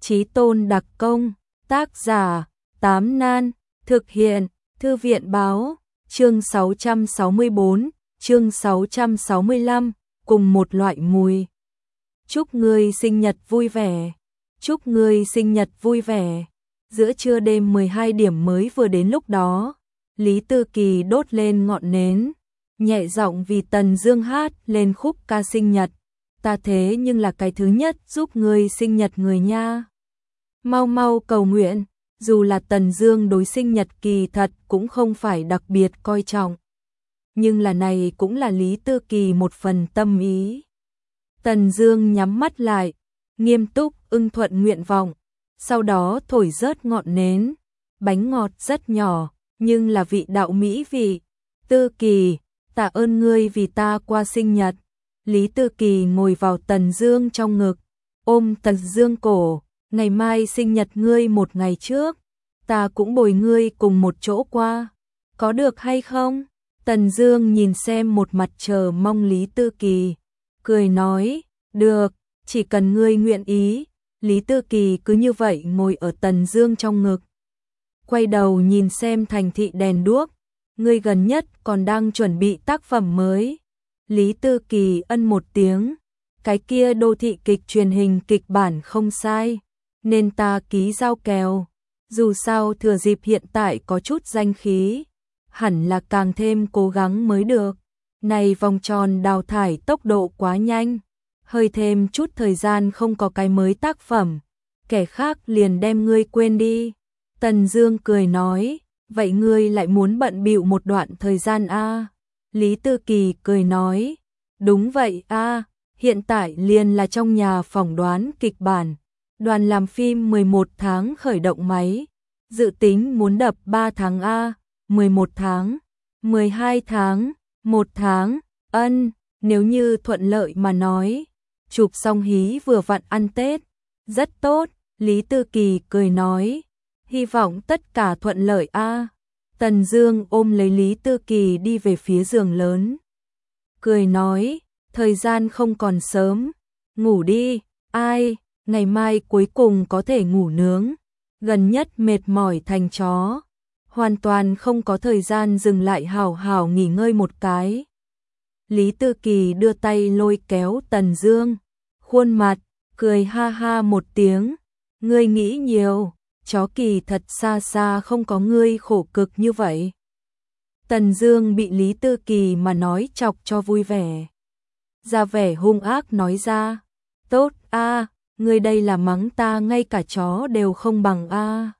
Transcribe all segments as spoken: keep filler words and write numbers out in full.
Chí tôn đặc công, tác giả, Tám Nan, thực hiện, Thư viện báo, chương sáu trăm sáu mươi bốn, chương sáu trăm sáu mươi lăm, cùng một loại mùi. Chúc ngươi sinh nhật vui vẻ, chúc ngươi sinh nhật vui vẻ. Giữa trưa đêm mười hai điểm mới vừa đến lúc đó, Lý Tư Kỳ đốt lên ngọn nến, nhẹ giọng vì Tần Dương hát lên khúc ca sinh nhật. Ta thế nhưng là cái thứ nhất giúp ngươi sinh nhật người nha. Mau mau cầu nguyện, dù là Tần Dương đối sinh nhật kỳ thật cũng không phải đặc biệt coi trọng. Nhưng là này cũng là Lý Tư Kỳ một phần tâm ý. Tần Dương nhắm mắt lại, nghiêm túc ưng thuận nguyện vọng, sau đó thổi rớt ngọn nến. Bánh ngọt rất nhỏ, nhưng là vị đạo mỹ vị. Tư Kỳ, tạ ơn ngươi vì ta qua sinh nhật. Lý Tư Kỳ ngồi vào Tần Dương trong ngực, ôm Tần Dương cổ, ngày mai sinh nhật ngươi một ngày trước, ta cũng bồi ngươi cùng một chỗ qua, có được hay không? Tần Dương nhìn xem một mặt chờ mong Lý Tư Kỳ, cười nói, được, chỉ cần ngươi nguyện ý. Lý Tư Kỳ cứ như vậy ngồi ở Tần Dương trong ngực, quay đầu nhìn xem thành thị đèn đuốc, ngươi gần nhất còn đang chuẩn bị tác phẩm mới. Lý Tư Kỳ ân một tiếng, cái kia đô thị kịch truyền hình kịch bản không sai, nên ta ký giao kèo. Dù sao thừa dịp hiện tại có chút danh khí, hẳn là càng thêm cố gắng mới được. Này vòng tròn đào thải tốc độ quá nhanh, hơi thêm chút thời gian không có cái mới tác phẩm, kẻ khác liền đem ngươi quên đi. Tần Dương cười nói, vậy ngươi lại muốn bận bịu một đoạn thời gian a? À? Lý Tư Kỳ cười nói, đúng vậy a, à, hiện tại liền là trong nhà phỏng đoán kịch bản, đoàn làm phim mười một tháng khởi động máy, dự tính muốn đập ba tháng a, à, mười một tháng, mười hai tháng, một tháng, ân, nếu như thuận lợi mà nói, chụp xong hí vừa vặn ăn Tết, rất tốt. Lý Tư Kỳ cười nói, hy vọng tất cả thuận lợi a. À. Tần Dương ôm lấy Lý Tư Kỳ đi về phía giường lớn, cười nói, thời gian không còn sớm, ngủ đi. Ai, ngày mai cuối cùng có thể ngủ nướng, gần nhất mệt mỏi thành chó, hoàn toàn không có thời gian dừng lại hảo hảo nghỉ ngơi một cái. Lý Tư Kỳ đưa tay lôi kéo Tần Dương, khuôn mặt cười ha ha một tiếng, ngươi nghĩ nhiều, chó kỳ thật xa xa không có ngươi khổ cực như vậy. Tần Dương bị Lý Tư Kỳ mà nói chọc cho vui vẻ, ra vẻ hung ác nói ra, tốt a, à, ngươi đây là mắng ta ngay cả chó đều không bằng a. À.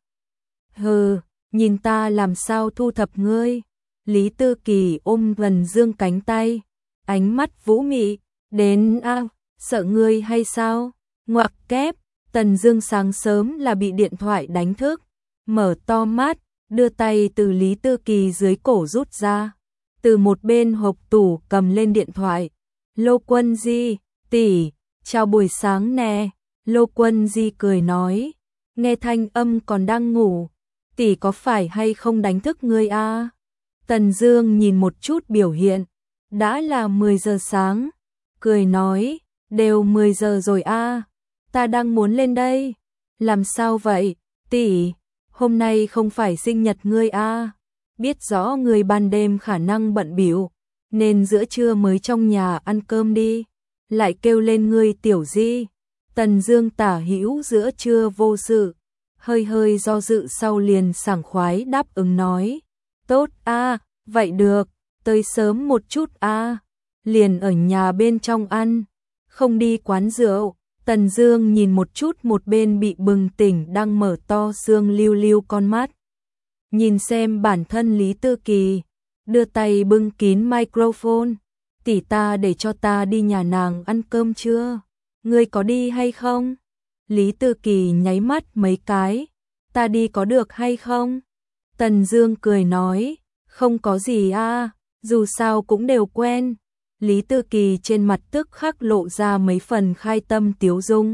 Hừ, nhìn ta làm sao thu thập ngươi. Lý Tư Kỳ ôm Tần Dương cánh tay, ánh mắt vũ mị, đến a, à, sợ ngươi hay sao? Ngoặc kép. Tần Dương sáng sớm là bị điện thoại đánh thức, mở to mắt, đưa tay từ Lý Tư Kỳ dưới cổ rút ra, từ một bên hộp tủ cầm lên điện thoại. Lô Quân Di, tỷ, chào buổi sáng nè. Lô Quân Di cười nói, nghe thanh âm còn đang ngủ, tỷ có phải hay không đánh thức ngươi a? À? Tần Dương nhìn một chút biểu hiện, đã là mười giờ sáng, cười nói, đều mười giờ rồi a. À? Ta đang muốn lên đây. Làm sao vậy, tỷ? Hôm nay không phải sinh nhật ngươi a? À? Biết rõ ngươi ban đêm khả năng bận bịu, nên giữa trưa mới trong nhà ăn cơm đi, lại kêu lên ngươi tiểu Di. Tần Dương tả hữu giữa trưa vô sự, hơi hơi do dự sau liền sảng khoái đáp ứng nói, tốt a, à, vậy được, tới sớm một chút a, à. Liền ở nhà bên trong ăn, không đi quán rượu. Tần Dương nhìn một chút một bên bị bừng tỉnh đang mở to sương lưu lưu con mắt, nhìn xem bản thân Lý Tư Kỳ, đưa tay bưng kín microphone, tỷ ta để cho ta đi nhà nàng ăn cơm chưa? Ngươi có đi hay không? Lý Tư Kỳ nháy mắt mấy cái, ta đi có được hay không? Tần Dương cười nói, không có gì a, à, dù sao cũng đều quen. Lý Tư Kỳ trên mặt tức khắc lộ ra mấy phần khai tâm tiếu dung.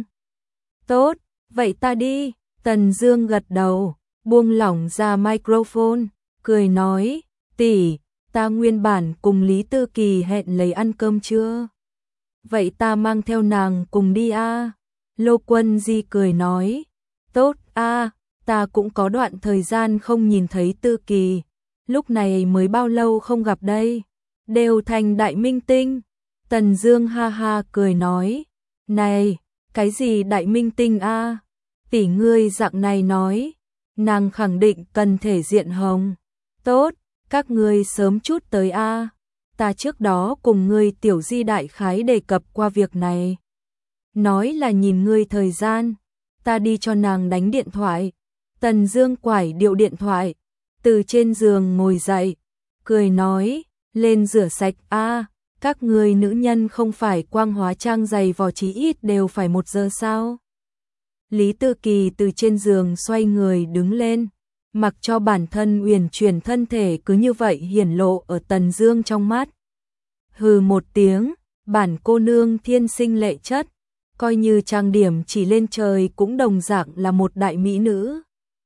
Tốt, vậy ta đi. Tần Dương gật đầu, buông lỏng ra microphone, cười nói, tỷ, ta nguyên bản cùng Lý Tư Kỳ hẹn lấy ăn cơm chưa? Vậy ta mang theo nàng cùng đi a. À? Lô Quân Di cười nói, Tốt a, ta cũng có đoạn thời gian không nhìn thấy Tư Kỳ, lúc này mới bao lâu không gặp đây, đều thành đại minh tinh. Tần Dương ha ha cười nói, này, cái gì đại minh tinh a? Tỷ ngươi dạng này nói, nàng khẳng định cần thể diện hồng. Tốt, các ngươi sớm chút tới a. Ta trước đó cùng ngươi tiểu Di đại khái đề cập qua việc này. Nói là nhìn ngươi thời gian, ta đi cho nàng đánh điện thoại. Tần Dương quải điệu điện thoại, từ trên giường ngồi dậy, cười nói, lên rửa sạch a, các ngươi nữ nhân không phải quang hóa trang giày vò chí ít đều phải một giờ sao? Lý Tư Kỳ từ trên giường xoay người đứng lên, mặc cho bản thân uyển chuyển thân thể cứ như vậy hiển lộ ở Tần Dương trong mắt. Hừ một tiếng, bản cô nương thiên sinh lệ chất, coi như trang điểm chỉ lên trời cũng đồng dạng là một đại mỹ nữ.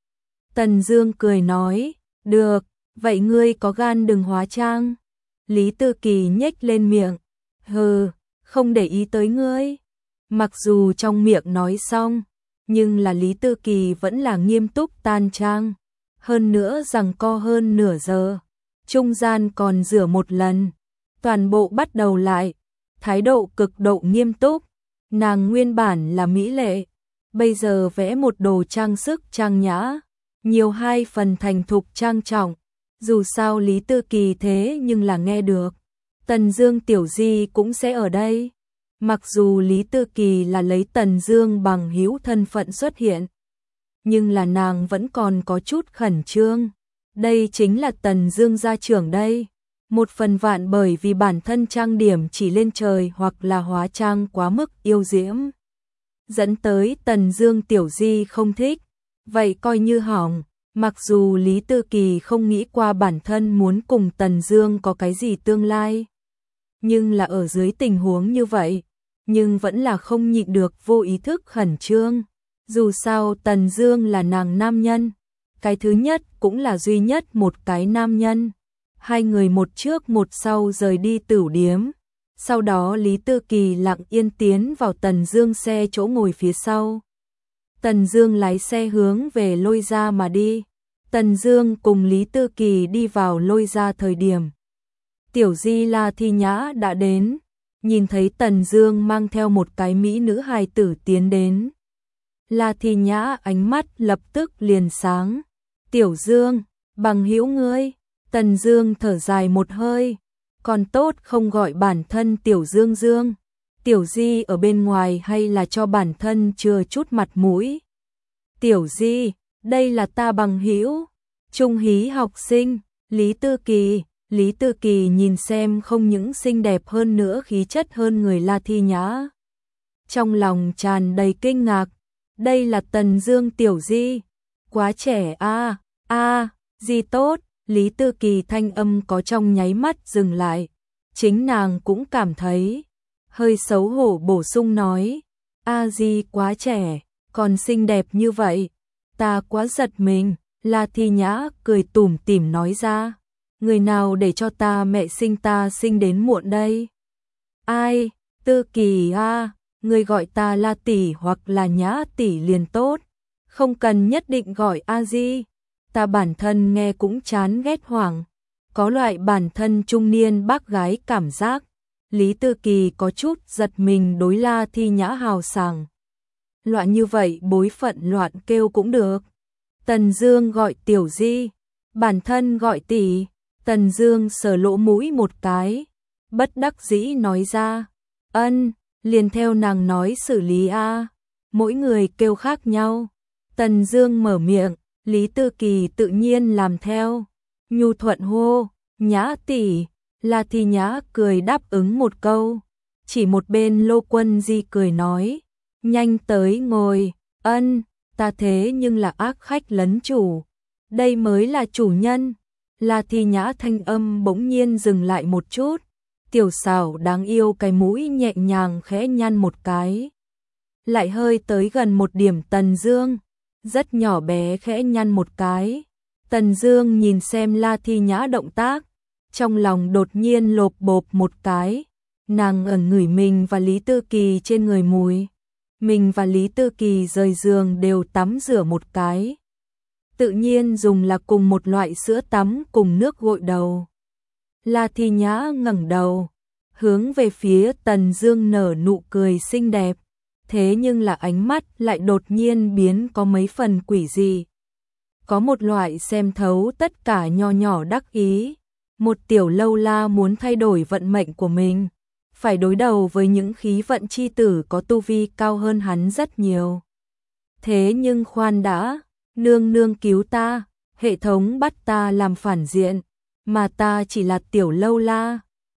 Tần Dương cười nói, được, vậy ngươi có gan đừng hóa trang. Lý Tư Kỳ nhếch lên miệng, hừ, không để ý tới ngươi. Mặc dù trong miệng nói xong, nhưng là Lý Tư Kỳ vẫn là nghiêm túc tan trang. Hơn nữa rằng co hơn nửa giờ, trung gian còn rửa một lần, toàn bộ bắt đầu lại, thái độ cực độ nghiêm túc. Nàng nguyên bản là mỹ lệ, bây giờ vẽ một đồ trang sức trang nhã, nhiều hai phần thành thục trang trọng. Dù sao Lý Tư Kỳ thế nhưng là nghe được, Tần Dương tiểu Di cũng sẽ ở đây. Mặc dù Lý Tư Kỳ là lấy Tần Dương bằng hữu thân phận xuất hiện, nhưng là nàng vẫn còn có chút khẩn trương. Đây chính là Tần Dương gia trưởng đây. Một phần vạn bởi vì bản thân trang điểm chỉ lên trời hoặc là hóa trang quá mức yêu diễm, dẫn tới Tần Dương tiểu Di không thích, vậy coi như hỏng. Mặc dù Lý Tư Kỳ không nghĩ qua bản thân muốn cùng Tần Dương có cái gì tương lai, nhưng là ở dưới tình huống như vậy, nhưng vẫn là không nhịn được vô ý thức khẩn trương. Dù sao Tần Dương là nàng nam nhân, cái thứ nhất cũng là duy nhất một cái nam nhân. Hai người một trước một sau rời đi tửu điếm. Sau đó Lý Tư Kỳ lặng yên tiến vào Tần Dương xe chỗ ngồi phía sau. Tần Dương lái xe hướng về Lôi Gia mà đi. Tần Dương cùng Lý Tư Kỳ đi vào Lôi Gia thời điểm, tiểu Di La Thi Nhã đã đến, nhìn thấy Tần Dương mang theo một cái mỹ nữ hài tử tiến đến. La Thi Nhã ánh mắt lập tức liền sáng. Tiểu Dương, bằng hữu ngươi. Tần Dương thở dài một hơi, còn tốt không gọi bản thân Tiểu Dương Dương. Tiểu Di ở bên ngoài hay là cho bản thân chừa chút mặt mũi. Tiểu Di, đây là ta bằng hữu, trung hí học sinh, Lý Tư Kỳ. Lý Tư Kỳ nhìn xem không những xinh đẹp hơn nữa khí chất hơn người La Thi Nhã, trong lòng tràn đầy kinh ngạc. Đây là Tần Dương tiểu Di, quá trẻ a, a, Di tốt. Lý Tư Kỳ thanh âm có trong nháy mắt dừng lại, chính nàng cũng cảm thấy hơi xấu hổ bổ sung nói, a Di quá trẻ, còn xinh đẹp như vậy, ta quá giật mình. La Thi Nhã cười tủm tỉm nói ra, người nào để cho ta mẹ sinh ta sinh đến muộn đây? Ai, Tư Kỳ a, người gọi ta La tỷ hoặc là Nhã tỷ liền tốt, không cần nhất định gọi a Di. Ta bản thân nghe cũng chán ghét hoảng, có loại bản thân trung niên bác gái cảm giác. Lý Tư Kỳ có chút giật mình đối La Thi Nhã hào sảng. Loạn như vậy bối phận loạn kêu cũng được. Tần Dương gọi tiểu Di, bản thân gọi tỷ. Tần Dương sờ lỗ mũi một cái, bất đắc dĩ nói ra, ân, liền theo nàng nói xử lý a, mỗi người kêu khác nhau. Tần Dương mở miệng, Lý Tư Kỳ tự nhiên làm theo, nhu thuận hô, Nhã tỷ. La Thi Nhã cười đáp ứng một câu, chỉ một bên Lô Quân Di cười nói, nhanh tới ngồi. Ân, ta thế nhưng là ác khách lấn chủ, đây mới là chủ nhân. La Thi Nhã thanh âm bỗng nhiên dừng lại một chút, tiểu xảo đáng yêu cái mũi nhẹ nhàng khẽ nhăn một cái, lại hơi tới gần một điểm Tần Dương, rất nhỏ bé khẽ nhăn một cái. Tần Dương nhìn xem La Thi Nhã động tác, trong lòng đột nhiên lộp bộp một cái, nàng ẩn ngửi mình và Lý Tư Kỳ trên người mùi. mình và Lý Tư Kỳ rời giường đều tắm rửa một cái. Tự nhiên dùng là cùng một loại sữa tắm cùng nước gội đầu. La Thi Nhã ngẩng đầu, hướng về phía Tần Dương nở nụ cười xinh đẹp, thế nhưng là ánh mắt lại đột nhiên biến có mấy phần quỷ dị. Có một loại xem thấu tất cả nho nhỏ đắc ý, một tiểu lâu la muốn thay đổi vận mệnh của mình, phải đối đầu với những khí vận chi tử có tu vi cao hơn hắn rất nhiều. Thế nhưng khoan đã, nương nương cứu ta, hệ thống bắt ta làm phản diện, mà ta chỉ là tiểu lâu la,